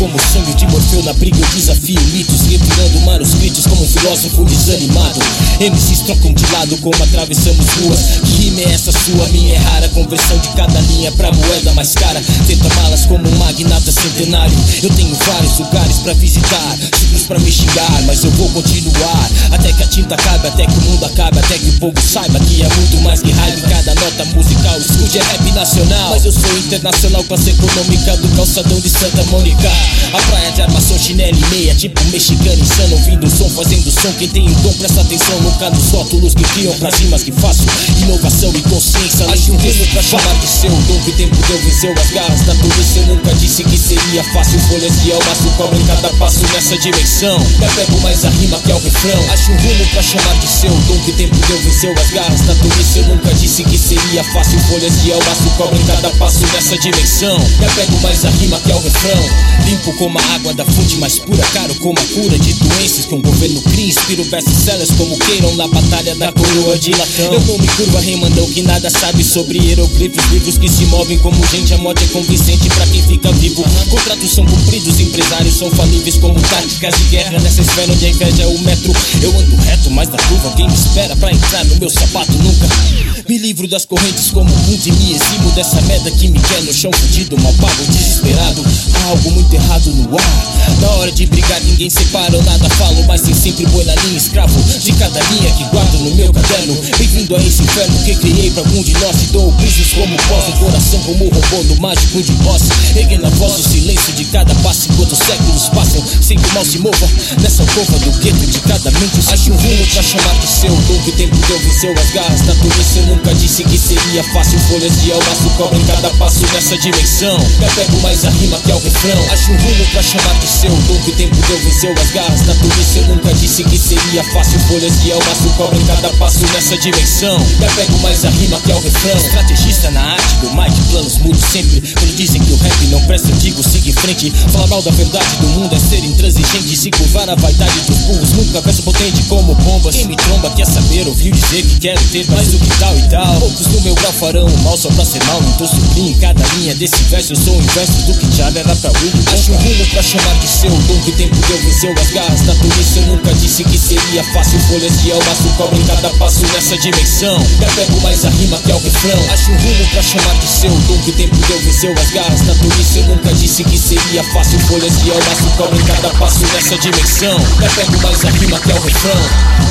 como o sonho de Morfeu na briga eu desafio mitos, revirando manuscritos como um filósofo desanimado. MCs trocam de lado como atravessamos ruas. Que rima é essa sua? Minha é rara, conversão de cada linha pra moeda mais cara. Tenta malas como um magnata centenário. Eu tenho vários lugares pra visitar, ciclos pra me xingar, mas eu vou continuar até que a tinta acabe, até que o mundo acabe, até que o povo saiba que é muito mais que raiva em cada nota musical. Escute é rap nacional, mas eu sou internacional, classe econômica do calçadão de Santa Mônica. A praia de armação, chinelo e meia, tipo mexicano insano, ouvindo o som, fazendo som. Quem tem o dom presta atenção, nunca nos rótulos que criam pras rimas que faço. Inovação e consciência, acho um rumo pra chamar de seu dom. Que tempo deu, venceu as garras da tolice. Eu nunca disse que seria fácil, folhas de almaço cobrem cada passo nessa dimensão. Eu pego mais a rima que é o refrão. Acho um rumo pra chamar de seu dom. Que tempo deu, venceu as garras da tolice. Eu nunca disse que seria fácil, folhas de almaço cobrem cada passo nessa dimensão. Eu pego mais a rima que é o refrão. Limpo como a água da fonte mais pura, caro como a cura de doenças que um governo cria. Inspiro best-sellers como queiram na batalha da coroa de latão. Eu não me curvo a remandão que nada sabe sobre hieroglifos, livros que se movem como gente. A morte é convincente pra quem fica vivo. Contratos são cumpridos, empresários são falíveis como táticas de guerra. Nessa esfera onde a inveja é o metro, eu ando reto, mas da curva alguém me espera pra entrar no meu sapato. Nunca me livro das correntes como um e me eximo dessa merda que me quer no chão fudido, mal pago, desesperado. Há algo muito errado no ar. Na hora de brigar ninguém separa, eu nada falo, mas tem sempre boi na linha, escravo de cada linha que guardo no meu caderno. Bem-vindo a esse inferno que criei pra algum de nós. E dou brisos como posso, o coração como o robô do mágico de boss. Erguendo a voz, o silêncio de cada passo enquanto os séculos passam, sem que o mal se mova nessa alcova do gueto de cada mente. Acho um rumo pra chamar de seu dom. Que tempo deu, venceu as garras da tolice. Eu nunca disse que seria fácil, folhas de almaço cobrem cada passo nessa dimensão. Eu pego mais a rima que é o refrão. Acho um rumo pra chamar de seu dom. Que tempo deu, venceu as garras da tolice. Eu nunca disse que seria fácil, folhas de almaço cobrem cada passo nessa dimensão. Eu pego mais a rima que é o refrão. Estrategista na arte do Mike, planos mudo sempre. Quando dizem que o rap não presta, eu digo siga em frente. Falar mal da verdade do mundo é ser intransigente. Se curvar a vaidade dos burros, nunca verso potente como bombas. Quem me tromba quer saber, ouviu dizer que quero ter mais do que tal e tal. Poucos no meu grau farão o mal só pra ser mal. Não tô subindo em cada linha desse verso, eu sou o inverso do que já era pra Will. Acho um rumo pra chamar de seu dom. Que tempo deu, venceu as garras da tolice. Eu nunca disse que seria fácil, folhas de almaço cobrem cada passo nessa dimensão. Eu pego mais a rima que é o refrão. Acho um rumo pra chamar de seu dom. Que tempo deu, venceu as garras da tolice. Eu nunca disse que seria fácil, folhas de almaço cobrem cada passo nessa dimensão. Eu pego mais a rima que é o refrão.